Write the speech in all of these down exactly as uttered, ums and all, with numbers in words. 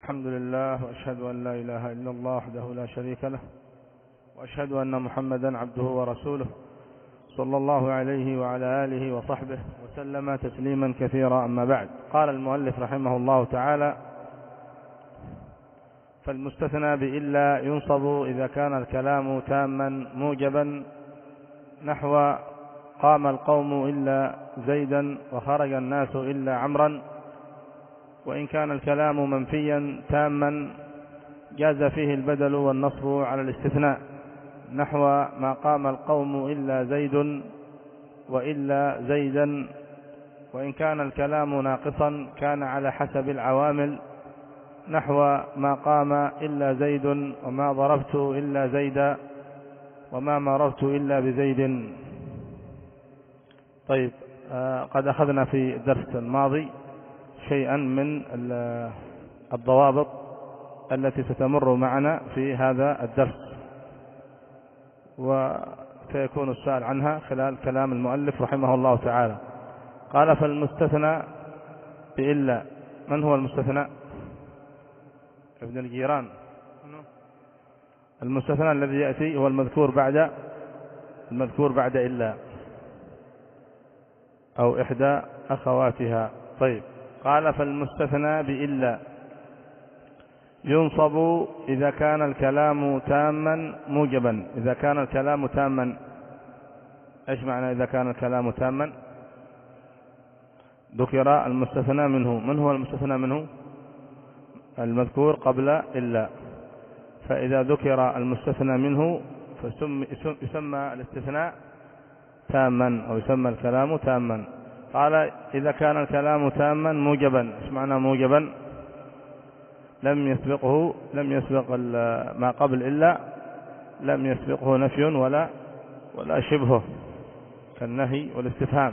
الحمد لله، وأشهد أن لا إله إلا الله وحده لا شريك له، وأشهد أن محمدا عبده ورسوله صلى الله عليه وعلى آله وصحبه وسلم تسليما كثيرا. أما بعد، قال المؤلف رحمه الله تعالى: فالمستثنى بإلا ينصب إذا كان الكلام تاما موجبا، نحو قام القوم إلا زيدا وخرج الناس إلا عمرا. وإن كان الكلام منفيا تاما جاز فيه البدل والنصب على الاستثناء، نحو ما قام القوم إلا زيد وإلا زيدا. وإن كان الكلام ناقصا كان على حسب العوامل، نحو ما قام إلا زيد وما ضربت إلا زيدا وما مررت إلا بزيد. طيب، آه قد أخذنا في الدرس الماضي شيئا من الضوابط التي ستمر معنا في هذا الدرس، وسيكون السؤال عنها خلال كلام المؤلف رحمه الله تعالى. قال: فالمستثنى بإلا. من هو المستثنى؟ ابن الجيران. المستثنى الذي يأتي هو المذكور بعد المذكور بعد إلا أو إحدى أخواتها. طيب، قال: فالمستثنى بإلا ينصب إذا كان الكلام تاما موجبا. إذا كان الكلام تاما، إيش معنى إذا كان الكلام تاما؟ ذكر المستثنى منه. من هو المستثنى منه؟ المذكور قبل إلا. فإذا ذكر المستثنى منه فيسمى الاستثناء تاما، أو يسمى الكلام تاما. قال: إذا كان الكلام تاما موجبا. إيش معنى موجبا؟ لم يسبقه لم يسبق ما قبل إلا، لم يسبقه نفي ولا ولا شبهه كالنهي والاستفهام.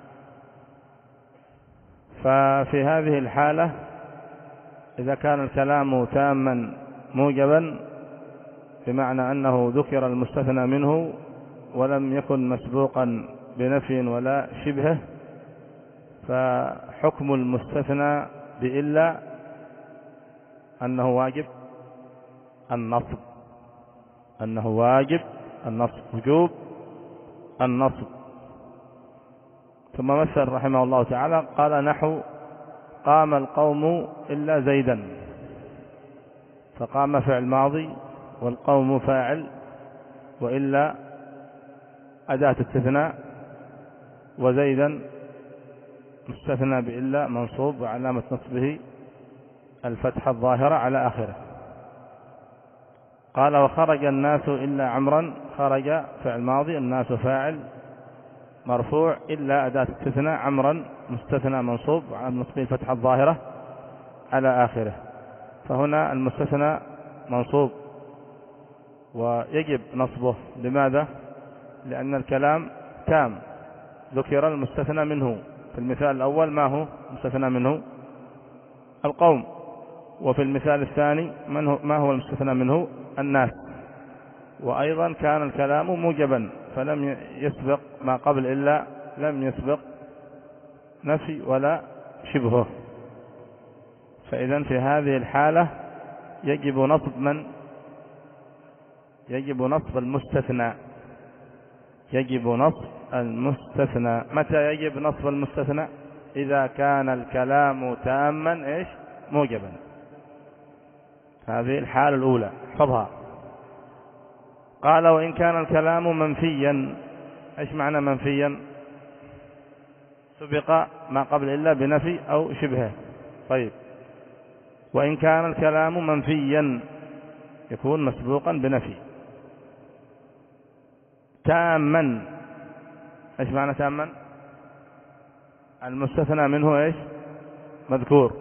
ففي هذه الحالة إذا كان الكلام تاما موجبا، بمعنى أنه ذكر المستثنى منه ولم يكن مسبوقا بنفي ولا شبهه، فحكم المستثنى بإلا أنه واجب النصب أنه واجب النصب وجوب النصب. ثم مثل رحمه الله تعالى قال: نحو قام القوم إلا زيدا. فقام فعل ماضي والقوم فاعل، وإلا أداة استثناء، وزيدا مستثنى بإلا منصوب وعلامة نصبه الفتحة الظاهرة على آخره. قال: وخرج الناس إلا عمرا. خرج فعل ماضي، الناس فاعل مرفوع، إلا أداة استثناء، عمرا مستثنى منصوب وعلامة نصبه الفتحة الظاهرة على آخره. فهنا المستثنى منصوب ويجب نصبه. لماذا؟ لأن الكلام تام، ذكر المستثنى منه. في المثال الأول ما هو مستثنى منه؟ القوم. وفي المثال الثاني من هو ما هو المستثنى منه؟ الناس. وأيضا كان الكلام موجبا، فلم يسبق ما قبل إلا، لم يسبق نفي ولا شبهه. فإذا في هذه الحالة يجب نصب من؟ يجب نصب المستثنى يجب نصب المستثنى. متى يجب نصب المستثنى؟ إذا كان الكلام تاما إيش؟ موجبا. هذه الحالة الأولى، احفظها. قال: وإن كان الكلام منفيا. إيش معنى منفيا؟ سبق ما قبل إلا بنفي أو شبهه. طيب، وإن كان الكلام منفيا يكون مسبوقا بنفي. تاما. إيش معنى تاما؟ المستثنى منه إيش؟ مذكور.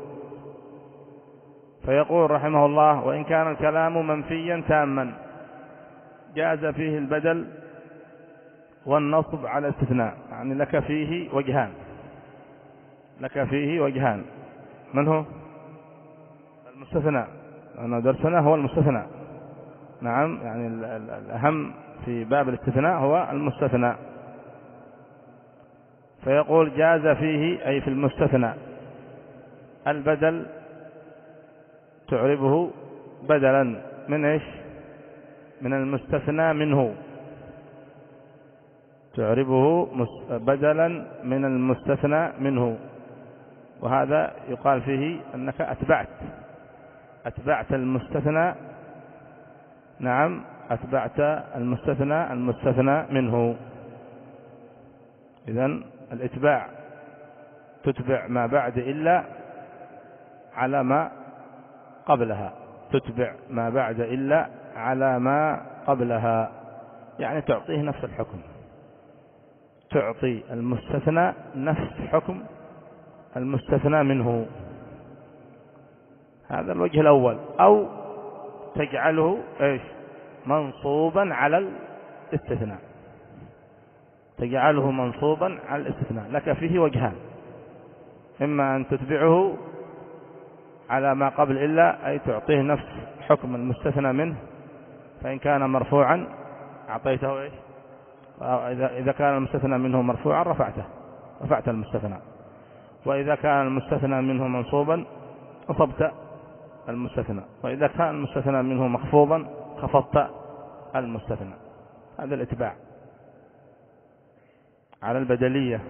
فيقول رحمه الله: وإن كان الكلام منفيا تاما جاز فيه البدل والنصب على الاستثناء. يعني لك فيه وجهان لك فيه وجهان من هو؟ المستثنى. أنا درسنا هو المستثنى. نعم، يعني الأهم في باب الاستثناء هو المستثنى. فيقول: جاز فيه أي في المستثنى البدل تعربه بدلا من إيش؟ من المستثنى منه، تعربه بدلا من المستثنى منه. وهذا يقال فيه أنك أتبعت أتبعت المستثنى، نعم أتبعت المستثنى المستثنى منه. إذن الإتباع تتبع ما بعد إلا على ما قبلها، تتبع ما بعد إلا على ما قبلها، يعني تعطيه نفس الحكم، تعطي المستثنى نفس حكم المستثنى منه. هذا الوجه الأول. أو تجعله إيش؟ منصوبا على الاستثناء، تجعله منصوبا على الاستثناء. لك فيه وجهان: إما أن تتبعه على ما قبل إلا، أي تعطيه نفس حكم المستثنى منه، فإن كان مرفوعا أعطيته إيش؟ إذا كان المستثنى منه مرفوعا رفعته، رفعت المستثنى. وإذا كان المستثنى منه منصوبا أصبت المستثنى. وإذا كان المستثنى منه مخفوضا خفضت المستثنى. هذا الاتباع على البدلية.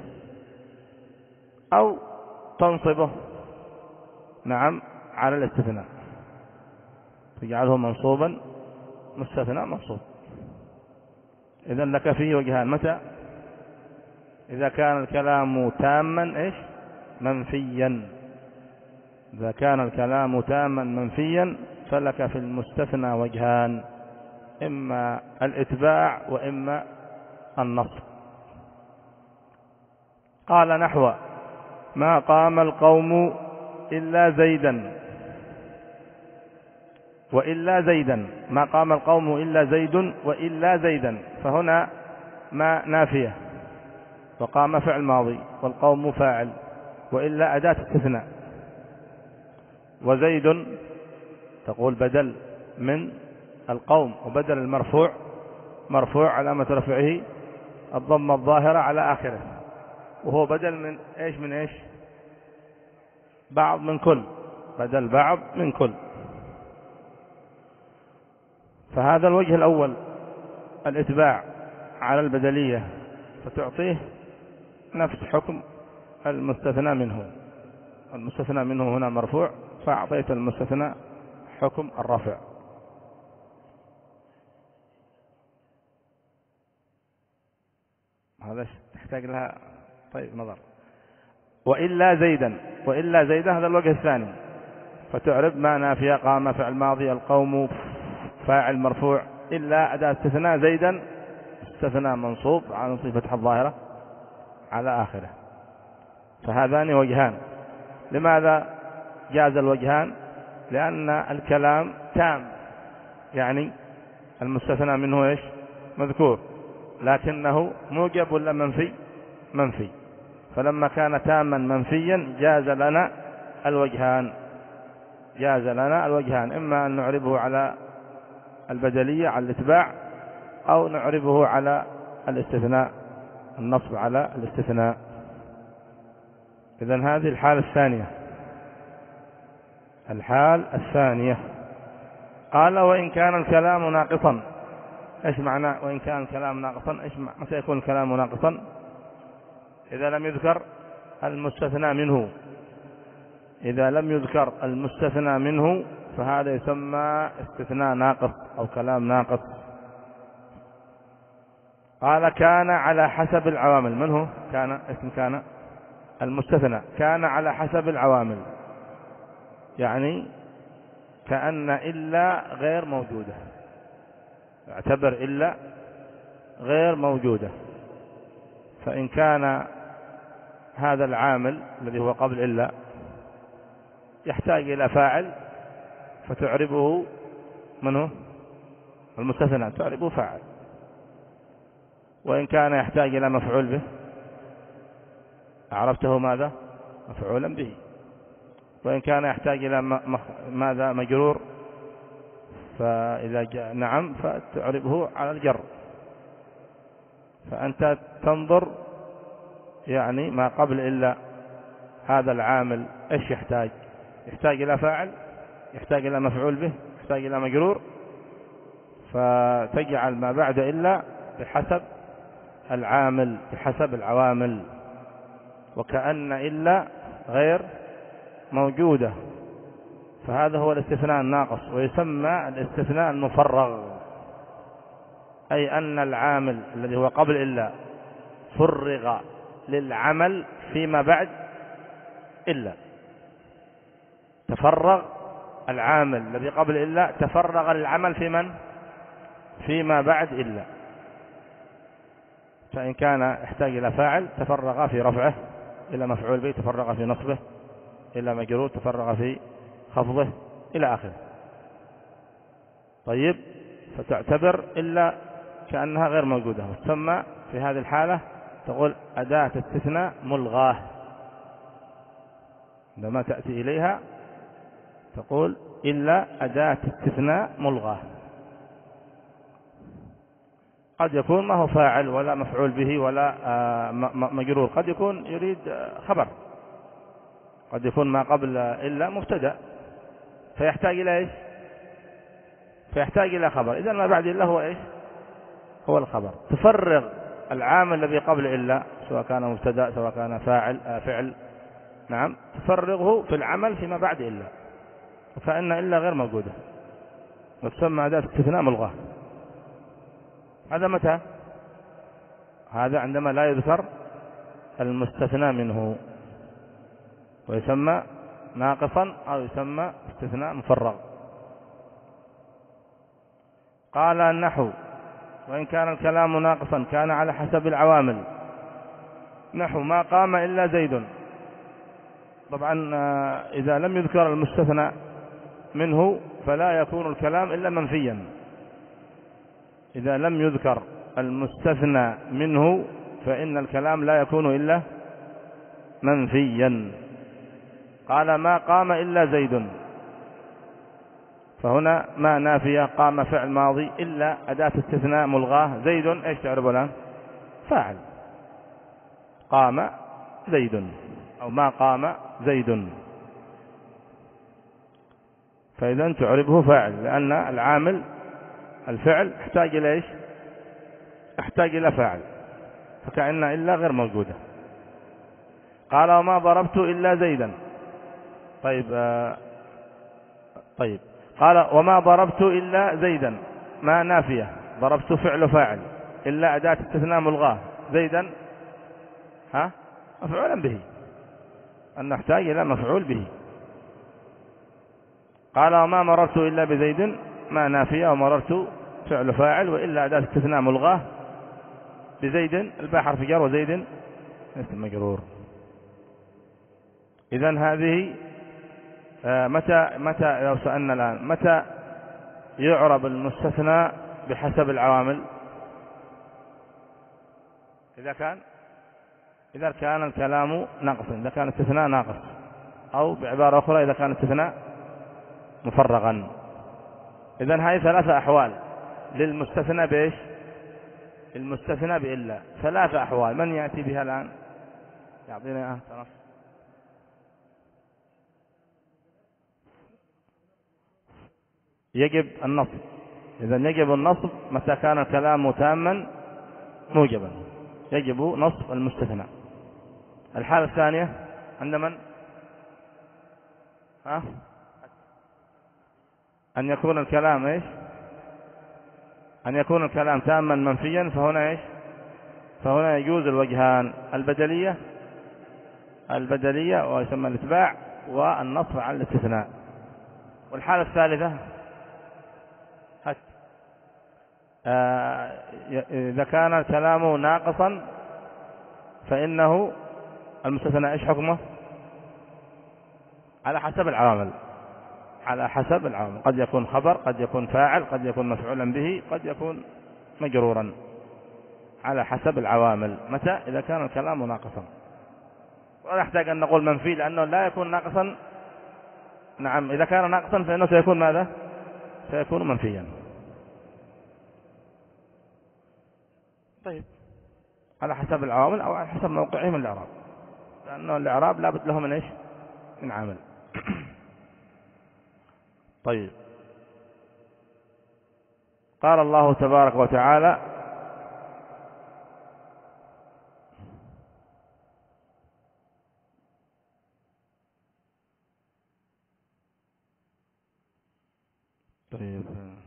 أو تنصبه، نعم، على الاستثناء، تجعله منصوبا مستثنى منصوب. إذن لك فيه وجهان: متى؟ إذا كان الكلام تاما إيش؟ منفيا. إذا كان الكلام تاما منفيا فلك في المستثنى وجهان: إما الإتباع وإما النصب. قال نحو: ما قام القوم إلا زيدا وإلا زيدا. ما قام القوم إلا زيد وإلا زيدا. فهنا ما نافية، وقام فعل ماضي، والقوم فاعل، وإلا أداة استثناء، وزيد تقول بدل من القوم، وبدل المرفوع مرفوع علامة رفعه الضمة الظاهرة على آخره، وهو بدل من إيش؟ من إيش؟ بعض من كل، بدل بعض من كل. فهذا الوجه الأول الإتباع على البدلية، فتعطيه نفس حكم المستثنى منه. المستثنى منه هنا مرفوع، فأعطيت المستثنى حكم الرفع. هذا تحتاج لها طيب نظر. وإلا زيدا، وإلا زيدا هذا الوجه الثاني، فتعرب ما نافية: قام فعل ماضي، القوم فاعل مرفوع، إلا أداة استثناء، زيدا استثناء منصوب على صفة فتح الظاهرة على آخره. فهذان وجهان. لماذا جاز الوجهان؟ لأن الكلام تام، يعني المستثنى منه إيش؟ مذكور، لكنه موجب ولا منفي؟ منفي. فلما كان تاما منفيا جاز لنا الوجهان، جاز لنا الوجهان: إما أن نعربه على البدلية على الاتباع، أو نعربه على الاستثناء، النصب على الاستثناء. إذن هذه الحالة الثانية. الحال الثانية قال: وإن كان الكلام ناقصا. إيش معنى وإن كان الكلام ناقصا؟ إيش متى يكون الكلام ناقصا؟ إذا لم يذكر المستثنى منه. إذا لم يذكر المستثنى منه فهذا يسمى استثناء ناقص أو كلام ناقص. قال: كان على حسب العوامل. من هو كان؟ اسم كان المستثنى. كان على حسب العوامل، يعني كأن إلا غير موجودة، اعتبر إلا غير موجودة. فإن كان هذا العامل الذي هو قبل إلا يحتاج إلى فاعل فتعربه منه المستثنى، تعربه فاعل. وإن كان يحتاج إلى مفعول به أعربته ماذا؟ مفعولا به. وإن كان يحتاج إلى ماذا؟ مجرور، فإذا جاء نعم فتعربه على الجر. فأنت تنظر يعني ما قبل إلا هذا العامل إيش يحتاج؟ يحتاج إلى فاعل يحتاج إلى مفعول به، يحتاج إلى مجرور، فتجعل ما بعد إلا بحسب العامل، بحسب العوامل، وكأن إلا غير موجودة، فهذا هو الاستثناء الناقص، ويسمى الاستثناء المفرغ، أي أن العامل الذي هو قبل إلا فرغ للعمل فيما بعد إلا. تفرغ العامل الذي قبل إلا تفرغ للعمل في من؟ فيما بعد إلا. فإن كان يحتاج إلى فاعل تفرغ في رفعه، إلى مفعول به تفرغ في نصبه، إلى مجرور تفرغ في خفضه، إلى آخره. طيب، فتعتبر إلا كأنها غير موجودة، وتسمى في هذه الحالة تقول أداة استثناء ملغاة. عندما تأتي إليها تقول إلا أداة استثناء ملغاة. قد يكون ما هو فاعل ولا مفعول به ولا مجرور، قد يكون يريد خبر، قد يكون ما قبل إلا مبتدأ، فيحتاج إلى إيش؟ فيحتاج إلى خبر. إذن ما بعد إلا هو إيش؟ هو الخبر. تفرغ العامل الذي قبل إلا، سواء كان مبتدأ سواء كان فاعل آه فعل، نعم، تفرغه في العمل فيما بعد إلا، وكأن إلا غير موجودة، وتسمى أداة استثناء ملغاة. هذا متى؟ هذا عندما لا يذكر المستثنى منه، ويسمى ناقصا أو يسمى استثناء مفرغ. قال النحو: وإن كان الكلام ناقصا كان على حسب العوامل، نحو ما قام إلا زيد. طبعا إذا لم يذكر المستثنى منه فلا يكون الكلام إلا منفيا. إذا لم يذكر المستثنى منه فإن الكلام لا يكون إلا منفيا. قال: ما قام إلا زيد، فهنا ما نافية، قام فعل ماضي، إلا أداة استثناء ملغاة، زيد إيش تعرف الآن؟ فاعل. قام زيد أو ما قام زيد، فإذا تعربه فاعل، لأن العامل الفعل احتاج إلى إيش؟ احتاج إلى فاعل، فكأن إلا غير موجودة. قال: وما ضربت إلا زيدا. طيب آه طيب قال: وما ضربت إلا زيدا، ما نافية، ضربت فعل فاعل، إلا أداة استثناء ملغاة، زيدا ها مفعولا به، أن نحتاج إلى مفعول به. قال: وما مررت إلا بزيد، ما نافية، ومررت فعل فاعل، وإلا أداة استثناء ملغاة، بزيد الباء حرف جر وزيد اسم مجرور. إذن هذه آه متى متى لو سألنا الآن متى يعرب المستثنى بحسب العوامل؟ إذا كان إذا كان الكلام ناقصا، إذا كان استثناء ناقص، أو بعبارة أخرى إذا كان استثناء مفرغا. إذن هذه ثلاثة أحوال للمستثنى بإيش؟ المستثنى بإلا، ثلاثة أحوال. من يأتي بها الآن؟ يعطينا آه تنص. يجب النصب. إذن يجب النصب متى كان الكلام تاما موجبا، يجب نصب المستثنى. الحالة الثانية عند من؟ ها؟ أن يكون الكلام إيش؟ أن يكون الكلام تاما منفيا، فهنا إيش؟ فهنا يجوز الوجهان، البدلية البدلية ويسمى الاتباع، والنصب على الاستثناء. والحالة الثالثة آه إذا كان الكلام ناقصا فإنه المستثنى إيش حكمه؟ على حسب العوامل، على حسب العوامل، قد يكون خبر، قد يكون فاعل، قد يكون مفعولا به، قد يكون مجرورا، على حسب العوامل. متى؟ إذا كان الكلام ناقصا. ولا نحتاج أن نقول منفي، لأنه لا يكون ناقصا. نعم، إذا كان ناقصا فإنه سيكون ماذا؟ سيكون منفيا. طيب، على حسب العوامل أو على حسب موقعهم الإعراب، لأنه الإعراب لابد له من إيش؟ من عامل. طيب، قال الله تبارك وتعالى: طيب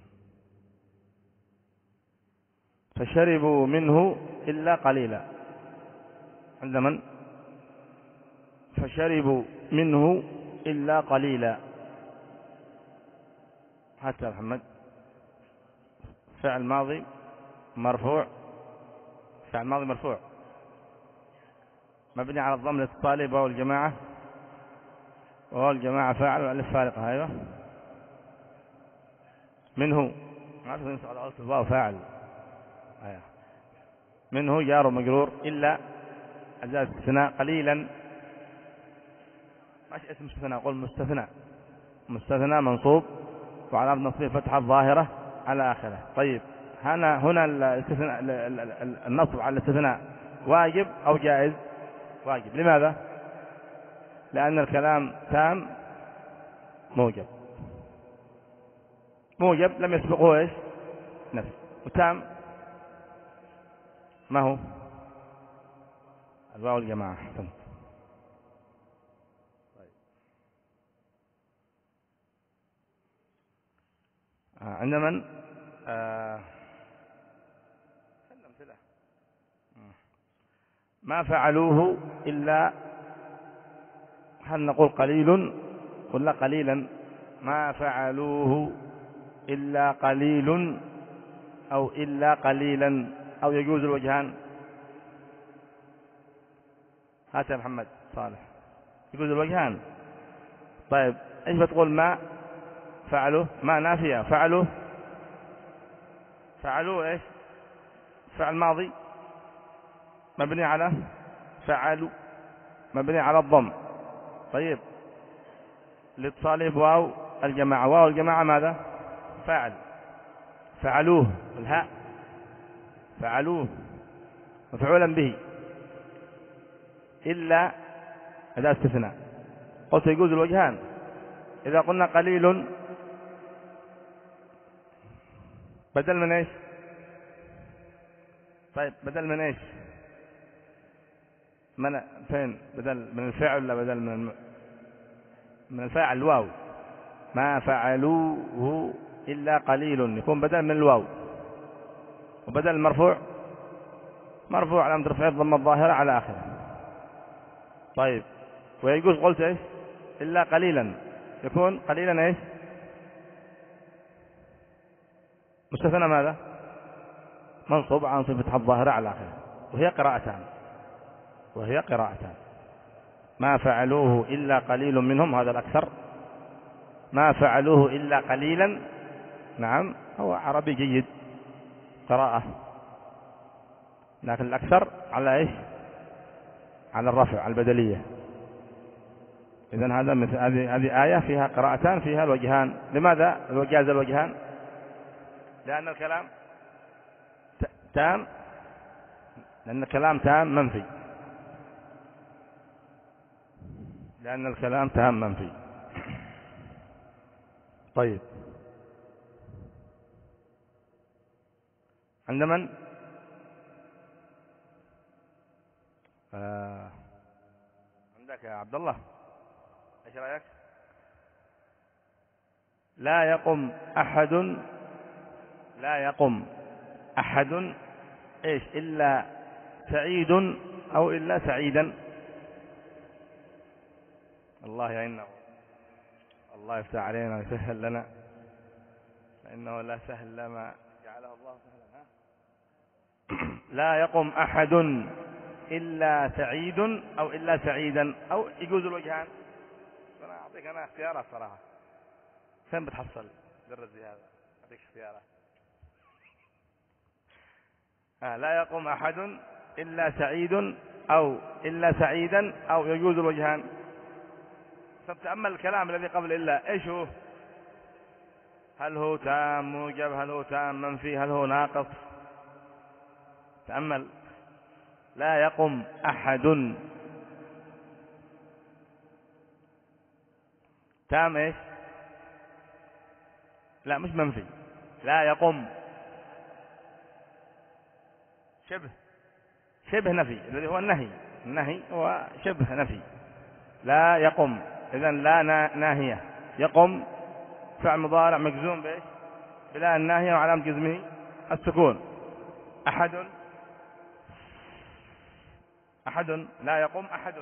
فشربوا منه إلا قليلا. عند من؟ فشربوا منه إلا قليلا. حتى محمد فعل ماضي مرفوع، فعل ماضي مرفوع مبني على الضم الاتصالي بواو الجماعة، وواو الجماعة فاعل والألف فارقة. أيوه منه، ما أعرف ينصب على أصل واو فاعل. أيوه منه جار ومجرور، إلا أداة استثناء قليلا، ماشي اسم استثناء، قول مستثنى، مستثنى منصوب وعلى نصبه فتحة ظاهرة على آخره. طيب هنا هنا الاستثناء النصب على الاستثناء واجب أو جائز؟ واجب. لماذا؟ لأن الكلام تام موجب، موجب لم يسبقه ايش؟ نفي. وتام ما هو؟ الواو الجماعة. طيب آه عند من؟ آه ما فعلوه إلا، هل نقول قليل ولا قليلا؟ ما فعلوه إلا قليل أو إلا قليلا، أو يجوز الوجهان؟ هات يا محمد صالح، يجوز الوجهان. طيب ايش بتقول؟ ما فعلوا، ما نافية، فعلوا فعلوا ايش؟ فعل ماضي مبني على فعلوا، مبني على الضم. طيب الاتصال بواو الجماعة، واو الجماعة ماذا؟ فاعل، فعلوه الهاء، فعلوه مفعولا به، إلا أداة استثناء. قلت يجوز الوجهان. إذا قلنا قليل بدل من ايش؟ طيب بدل من ايش؟ من فين؟ بدل من الفعل ولا بدل من من الفاعل؟ الواو. ما فعلوه إلا قليل يكون بدل من الواو، وبدل المرفوع مرفوع علامة رفعه الضمة الظاهرة على آخره. طيب ويجوز قلت ايش؟ إلا قليلا، يكون قليلا ايش؟ مستثنى ماذا؟ منصوب عن صفة الظاهرة على آخره. وهي قراءتان، وهي قراءتان. ما فعلوه إلا قليل منهم، هذا الأكثر. ما فعلوه إلا قليلا، نعم هو عربي جيد قراءة، لكن الأكثر على إيش؟ على الرفع، على البدلية. إذن هذا مثل هذه هذه آية فيها قراءتان، فيها الوجهان. لماذا جاز الوجهان؟ لأن الكلام تام، لأن الكلام تام منفي، لأن الكلام تام منفي. طيب عند من؟ آه عندك يا عبد الله، ايش رايك؟ لا يقم احد، لا يقم احد ايش؟ الا سعيد او الا سعيدا. الله يعيننا، الله يفتح علينا ويسهل لنا، فانه لا سهل لما جعله الله سهلا. لا يقم احد إلا سعيد أو إلا سعيدا، أو يجوز الوجهان. أنا أعطيك أنا اختيارات صراحة، فين بتحصل درزي هذا؟ أعطيك اختيارات. آه لا يقوم أحد إلا سعيد أو إلا سعيدا أو يجوز الوجهان. فتأمل الكلام الذي قبل إلا، إيش هو؟ هل هو تام موجب؟ هل هو تام منفي؟ هل هو ناقص؟ تأمل. لا يقم أحد، تام إيش؟ لا مش منفي، لا يقم، شبه شبه نفي الذي هو النهي، النهي هو شبه نفي. لا يقم، إذن لا ناهية. يقم فعل مضارع مجزوم بإيش؟ بلا الناهية وعلامة جزمه السكون. أحد، أحد، لا يقوم أحد،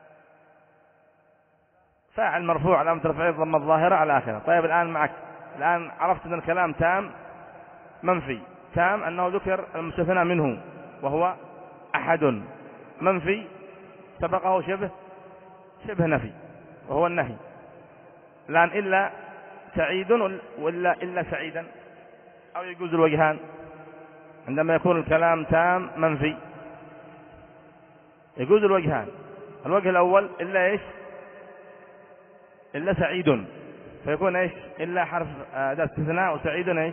فاعل مرفوع علامة رفعه الضمة الظاهرة على آخره. طيب الآن معك، الآن عرفت أن الكلام تام منفي. تام أنه ذكر المستثنى منه وهو أحد، منفي سبقه شبه شبه نفي وهو النهي. الآن إلا سعيد ولا إلا سعيدا، أو يجوز الوجهان عندما يكون الكلام تام منفي، يجوز الوجهان. الوجه الأول إلا إيش؟ إلا سعيد، فيكون إيش؟ إلا حرف أداة استثناء، وسعيد إيش؟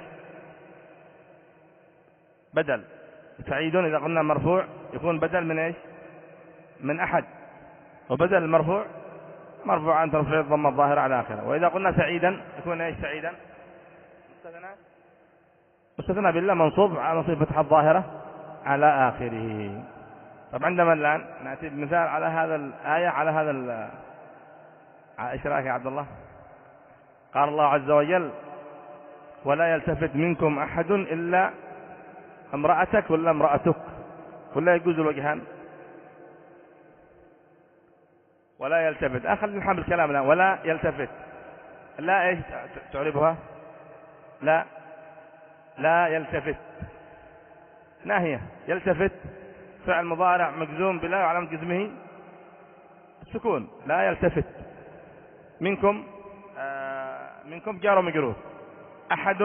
بدل. سعيد إذا قلنا مرفوع يكون بدل من إيش؟ من أحد، وبدل المرفوع مرفوع عن ترفيع الضمة الظاهرة على آخره. وإذا قلنا سعيدا يكون إيش؟ سعيدا مستثنى، مستثنى بالله منصوب على نصب فتحة الظاهرة على آخره. طب عندما الآن نأتي بمثال على هذا الآية، على هذا ال ايش رايك يا عبد الله؟ قال الله عز وجل: ولا يلتفت منكم أحد إلا امرأتك ولا امرأتك، ولا يجوز الوجهان؟ ولا يلتفت، أخذ نحمل الكلام الآن. ولا يلتفت، لا ايش تعربها؟ لا لا يلتفت ناهية. يلتفت فعل مضارع مجزوم بلا وعلامة جزمه السكون. لا يلتفت. منكم، آه منكم جار ومجرور. أحد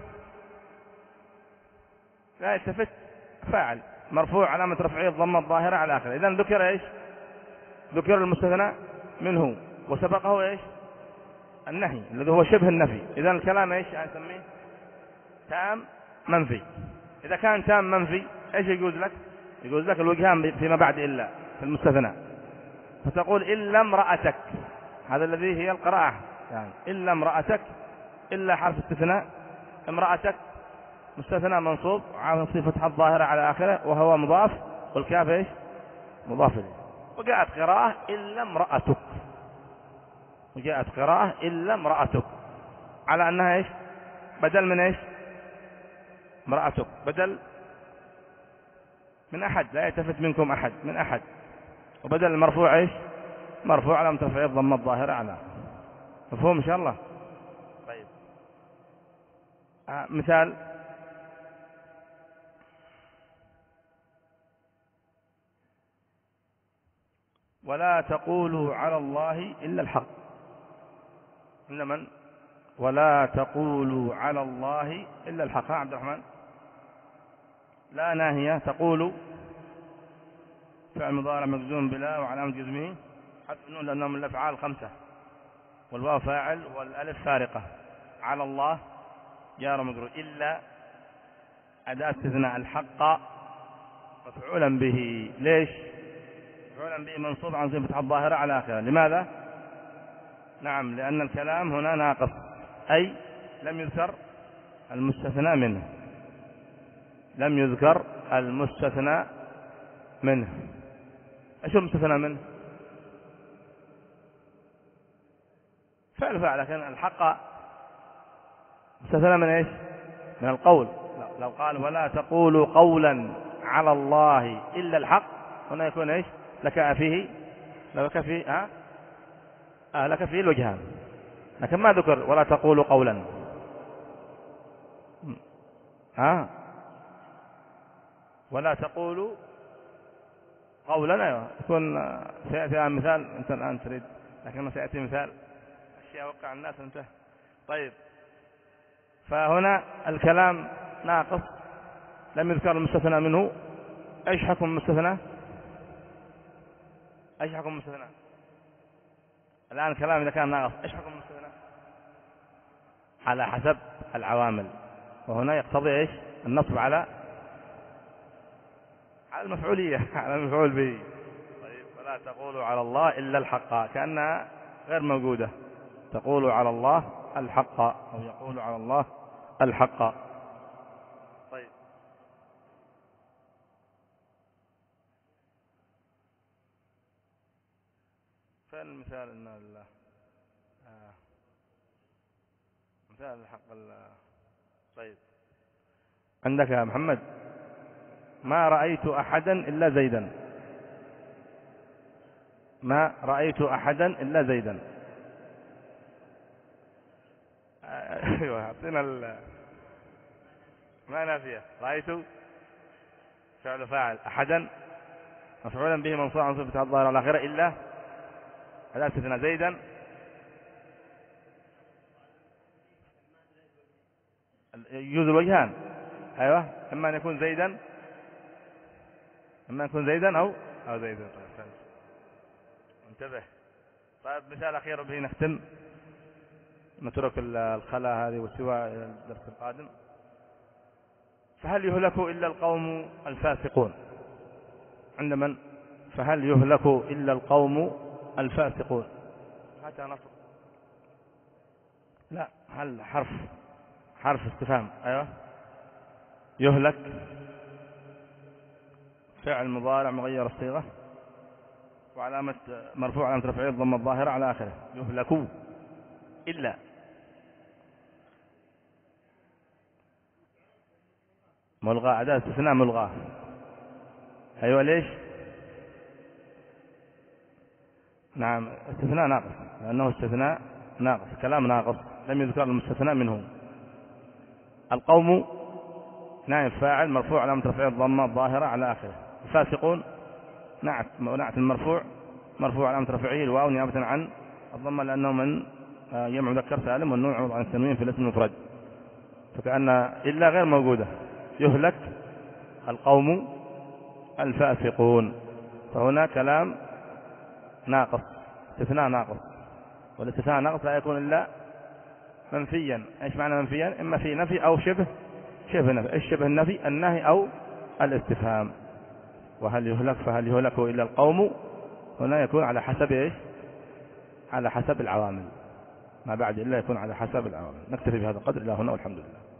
لا يلتفت فاعل مرفوع علامة رفعه الضمة الظاهرة على آخره. إذن ذكر إيش؟ ذكر المستثنى منه وسبقه إيش؟ النهي الذي هو شبه النفي. إذن الكلام إيش نسميه؟ تام منفي. إذا كان تام منفي إيش يجوز لك؟ يجوز لك الوجهان فيما بعد إلا في المستثنى، فتقول إلا امرأتك، هذا الذي هي القراءة يعني. إلا امرأتك، إلا حرف استثناء، امرأتك مستثنى منصوب على صفة الظاهرة على آخره وهو مضاف، والكاف إيش؟ مضاف إليه. وجاءت قراءة إلا امرأتك، وجاءت قراءة إلا امرأتك على أنها إيش؟ بدل من إيش؟ امرأتك بدل من أحد. لا يلتفت منكم أحد، من أحد، وبدل المرفوع إيش؟ مرفوع على مترفع الضمة الظاهرة على. مفهوم إن شاء الله؟ طيب آه مثال: ولا تقولوا على الله إلا الحق. إن من؟ ولا تقولوا على الله إلا الحق. ها عبد الرحمن؟ لا ناهية. تقول فعل مضارع مجزوم بلا وعلامة جزمه حذف النون لأنه من الأفعال الخمسة، والواو فاعل والألف فارقة. على الله جار ومجرور. إلا أداة استثناء. الحق مفعولا به. ليش مفعولا به؟ منصوب عن صفة الظاهرة على آخره. لماذا؟ نعم، لأن الكلام هنا ناقص، أي لم يذكر المستثنى منه، لم يذكر المستثنى منه. ايش المستثنى منه؟ فعل فعل. لكن الحق مستثنى من ايش؟ من القول. لو قال ولا تقولوا قولا على الله إلا الحق، هنا يكون ايش؟ لك فيه لك فيه ها آه لك فيه الوجهان، لكن ما ذكر ولا تقولوا قولا. ها ولا تقولوا قولا، ايوه يكون سيأتي مثال. انت الآن تريد، لكن سيأتي مثال أشياء وقع الناس انتهى. طيب، فهنا الكلام ناقص، لم يذكر المستثنى منه. ايش حكم المستثنى؟ ايش حكم المستثنى؟ الآن الكلام إذا كان ناقص ايش حكم المستثنى؟ على حسب العوامل، وهنا يقتضي ايش؟ النصب على على المفعولية، على المفعول به. طيب، ولا تقولوا على الله إلا الحق، كأنها غير موجودة. تقولوا على الله الحق أو يقول على الله الحق. طيب فين المثال إن آه مثال الحق. طيب عندك يا محمد ما رأيت أحدا إلا زيدا. ما رأيت أحدا إلا زيدا. ايوه اعطينا ال ما نافية. رأيت فعل فاعل أحدا مفعولا به منصوب عن صفة الظاهرة الآخرة إلا أداة استثناء زيدا يجوز الوجهان. أيوة إما أن يكون زيدا إما أن يكون زيدا أو أو زيدا. طيب انتبه. طيب مثال أخير به نختم نترك الخلا هذه وسوى الدرس القادم. فهل يهلك إلا القوم الفاسقون؟ عند من؟ فهل يهلك إلا القوم الفاسقون. هذا نصب. لا هل حرف حرف استفهام. أيوة يهلك فعل مضارع مغير الصيغة وعلامة مرفوع علامة رفعه الضمة الظاهرة على آخره. يهلك إلا ملغى أداة استثناء ملغى. أيوة ليش؟ نعم استثناء ناقص لأنه استثناء ناقص كلام ناقص لم يذكر المستثناء منه. القوم نائب فاعل مرفوع علامة رفعه الضمة الظاهرة على آخره. الفاسقون نعت نعت المرفوع مرفوع علامة رفعه الواو نيابة عن الضمة لأنه من جمع مذكر سالم والنون عوض عن التنوين في الاسم المفرد فكأن إلا غير موجودة. يهلك القوم الفاسقون فهنا كلام ناقص استثناء ناقص والاستثناء ناقص لا يكون إلا منفيا. ايش معنى منفيا؟ إما في نفي أو شبه شبه نفي. ايش شبه النفي؟ النهي أو الاستفهام. وهل يهلك فهل يهلك إلا القوم هنا يكون على حسب ايش؟ على حسب العوامل ما بعد إلا يكون على حسب العوامل. نكتفي بهذا القدر إلى هنا والحمد لله.